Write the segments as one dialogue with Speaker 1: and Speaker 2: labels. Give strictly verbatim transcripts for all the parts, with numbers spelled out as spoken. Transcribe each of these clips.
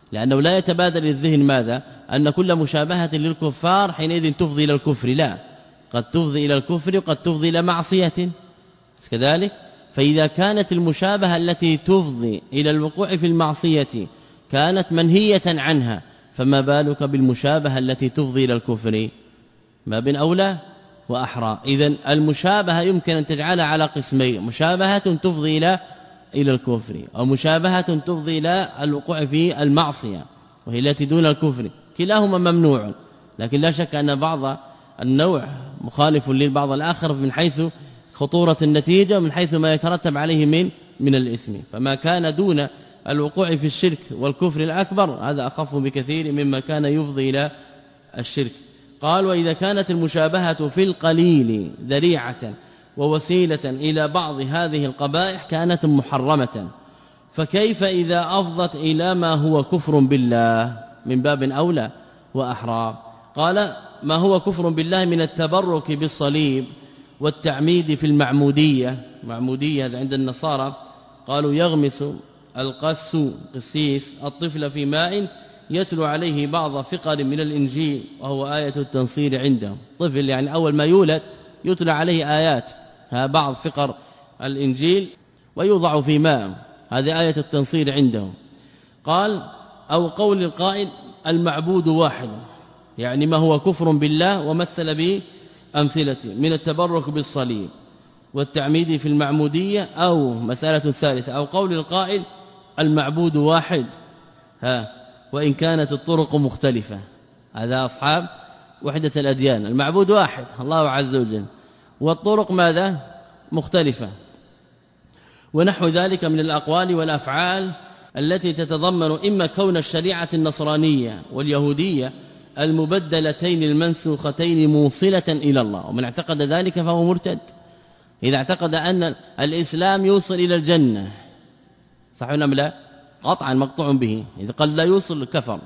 Speaker 1: لأنه لا يتبادل الذهن ماذا أن كل مشابهة للكفار حينئذ تفضي إلى الكفر، لا، قد تفضي إلى الكفر وقد تفضي إلى معصية كذلك. فإذا كانت المشابهة التي تفضي إلى الوقوع في المعصية كانت منهية عنها، فما بالك بالمشابهة التي تفضي إلى الكفر؟ ما بين أولى وأحرى. إذن المشابهة يمكن أن تجعلها على قسمين: مشابهة تفضي إلى إلى الكفر، أو مشابهة تفضي إلى الوقوع في المعصية وهي التي دون الكفر، كلاهما ممنوع، لكن لا شك أن بعض النوع مخالف للبعض الآخر من حيث خطورة النتيجة ومن حيث ما يترتب عليه من من الإثم. فما كان دون الوقوع في الشرك والكفر الأكبر هذا أخف بكثير مما كان يفضي إلى الشرك. قال: وإذا كانت المشابهة في القليل ذريعة ووسيلة إلى بعض هذه القبائح كانت محرمة، فكيف إذا أفضت إلى ما هو كفر بالله؟ من باب أولى وأحرى. قال: ما هو كفر بالله من التبرك بالصليب والتعميد في المعمودية. معمودية عند النصارى قالوا يغمس القس قسيس الطفل في ماء يتلو عليه بعض فقر من الإنجيل وهو آية التنصير عندهم. طفل يعني أول ما يولد يتلى عليه آيات، ها بعض فقر الإنجيل ويوضع في ماء، هذه آية التنصير عندهم. قال: أو قول القائل المعبود واحد، يعني ما هو كفر بالله، ومثل بأمثلة من التبرك بالصليب والتعميد في المعمودية. أو مسألة ثالثة: أو قول القائل المعبود واحد ها وإن كانت الطرق مختلفة. هذا أصحاب وحدة الأديان، المعبود واحد الله عز وجل والطرق ماذا مختلفة، ونحو ذلك من الأقوال والأفعال التي تتضمن إما كون الشريعة النصرانية واليهودية المبدلتين المنسوختين موصلة إلى الله، ومن اعتقد ذلك فهو مرتد. إذا اعتقد أن الإسلام يوصل إلى الجنة صح أم لا؟ قطعا مقطوع به. إذا قال لا يوصل كفر.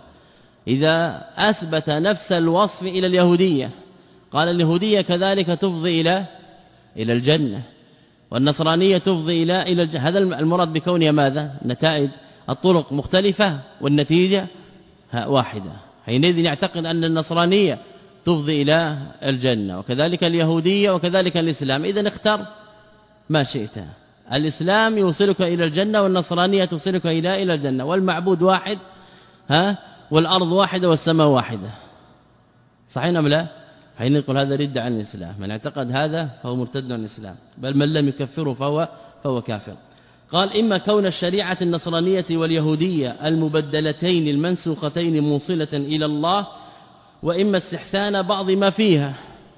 Speaker 1: إذا أثبت نفس الوصف إلى اليهودية قال اليهودية كذلك تفضي إلى إلى الجنة، والنصرانية تفضي إلى إلى الجنة. هذا المراد بكونها ماذا؟ نتائج الطرق مختلفة والنتيجة واحدة. حينئذ يعتقد أن النصرانية تفضي إلى الجنة وكذلك اليهودية وكذلك الإسلام. إذن اختر ما شئت، الإسلام يوصلك إلى الجنة والنصرانية توصلك إلى إلى الجنة، والمعبود واحد ها والأرض واحدة والسماء واحدة. صحيح أم لا؟ حين يقول هذا رد عن الإسلام، من اعتقد هذا فهو مرتد عن الإسلام، بل من لم يكفره فهو فهو كافر. قال: إما كون الشريعة النصرانية واليهودية المبدلتين المنسوختين موصلة إلى الله، وإما استحسان بعض ما فيها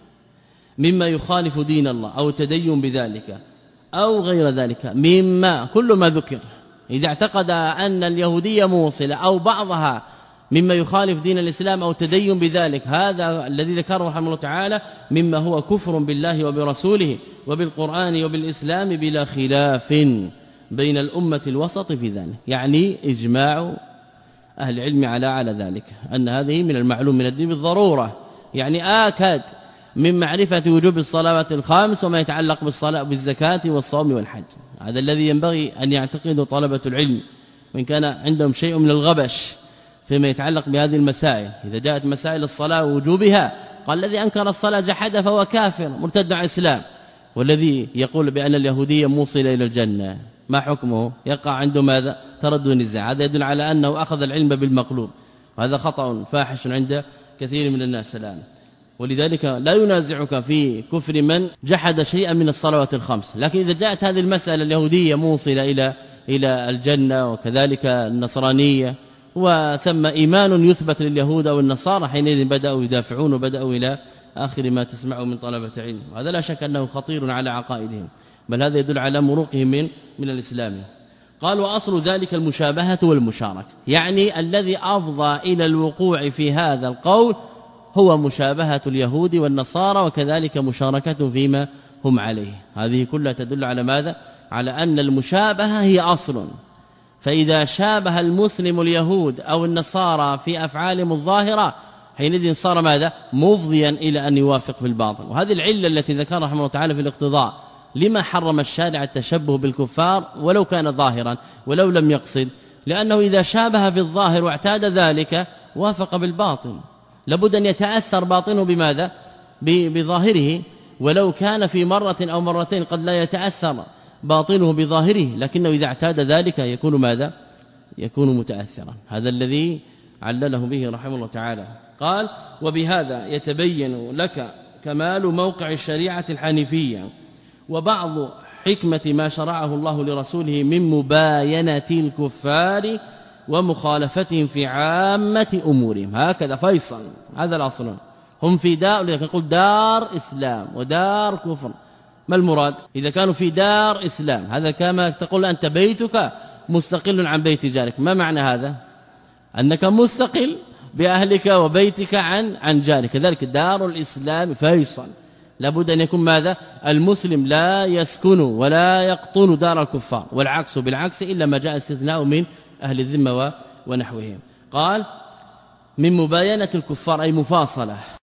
Speaker 1: مما يخالف دين الله أو تدين بذلك أو غير ذلك مما كل ما ذكر. إذا اعتقد أن اليهودية موصلة أو بعضها مما يخالف دين الإسلام أو تدين بذلك، هذا الذي ذكره رحمه الله تعالى مما هو كفر بالله وبرسوله وبالقرآن وبالإسلام بلا خلاف بين الأمة الوسط في ذلك، يعني إجماع أهل العلم على على ذلك، أن هذه من المعلوم من الدين بالضرورة، يعني آكد من معرفة وجوب الصلوات الخمس وما يتعلق بالصلاة بالزكاة والصوم والحج. هذا الذي ينبغي أن يعتقده طلبة العلم، وإن كان عندهم شيء من الغبش فيما يتعلق بهذه المسائل. إذا جاءت مسائل الصلاة ووجوبها قال الذي أنكر الصلاة جحد فهو كافر مرتد عن الإسلام، والذي يقول بأن اليهودية موصلة إلى الجنة ما حكمه؟ يقع عنده ماذا؟ تردد النزاع. هذا يدل على أنه أخذ العلم بالمقلوب، وهذا خطأ فاحش عند كثير من الناس الآن. ولذلك لا ينازعك في كفر من جحد شيئا من الصلوات الخمس، لكن إذا جاءت هذه المسألة اليهودية موصلة إلى إلى الجنة وكذلك النصرانية وثم إيمان يثبت لليهود أو النصارى، حينئذ بدأوا يدافعون وبدأوا إلى آخر ما تسمعوا من طلبة علم، وهذا لا شك أنه خطير على عقائدهم، بل هذا يدل على مروقهم من من الإسلام. قال: وأصل ذلك المشابهة والمشاركة، يعني الذي أفضى إلى الوقوع في هذا القول هو مشابهة اليهود والنصارى وكذلك مشاركة فيما هم عليه. هذه كلها تدل على ماذا؟ على أن المشابهة هي أصل، فإذا شابه المسلم اليهود أو النصارى في أفعالهم الظاهرة حينئذ صار ماذا؟ مفضيا إلى أن يوافق في الباطل. وهذه العلة التي ذكرها رحمه الله تعالى في الاقتضاء، لما حرم الشارع التشبه بالكفار ولو كان ظاهرا ولو لم يقصد؟ لأنه إذا شابه في الظاهر واعتاد ذلك وافق بالباطن، لابد أن يتأثر باطنه بماذا؟ بظاهره، ولو كان في مرة أو مرتين قد لا يتأثر باطنه بظاهره، لكنه إذا اعتاد ذلك يكون ماذا؟ يكون متأثرا. هذا الذي علله به رحمه الله تعالى. قال: وبهذا يتبين لك كمال موقع الشريعة الحنيفية وبعض حكمة ما شرعه الله لرسوله من مباينة الكفار ومخالفتهم في عامة أمورهم. هكذا فيصل، هذا الأصل. هم في دار، لكن نقول دار إسلام ودار كفر. ما المراد؟ إذا كانوا في دار إسلام، هذا كما تقول أنت بيتك مستقل عن بيت جارك. ما معنى هذا؟ أنك مستقل بأهلك وبيتك عن عن جارك. كذلك دار الإسلام فيصل، لابد أن يكون ماذا؟ المسلم لا يسكن ولا يقطن دار الكفار، والعكس بالعكس إلا ما جاء استثناء من أهل الذمة ونحوهم. قال: من مباينة الكفار أي مفاصلة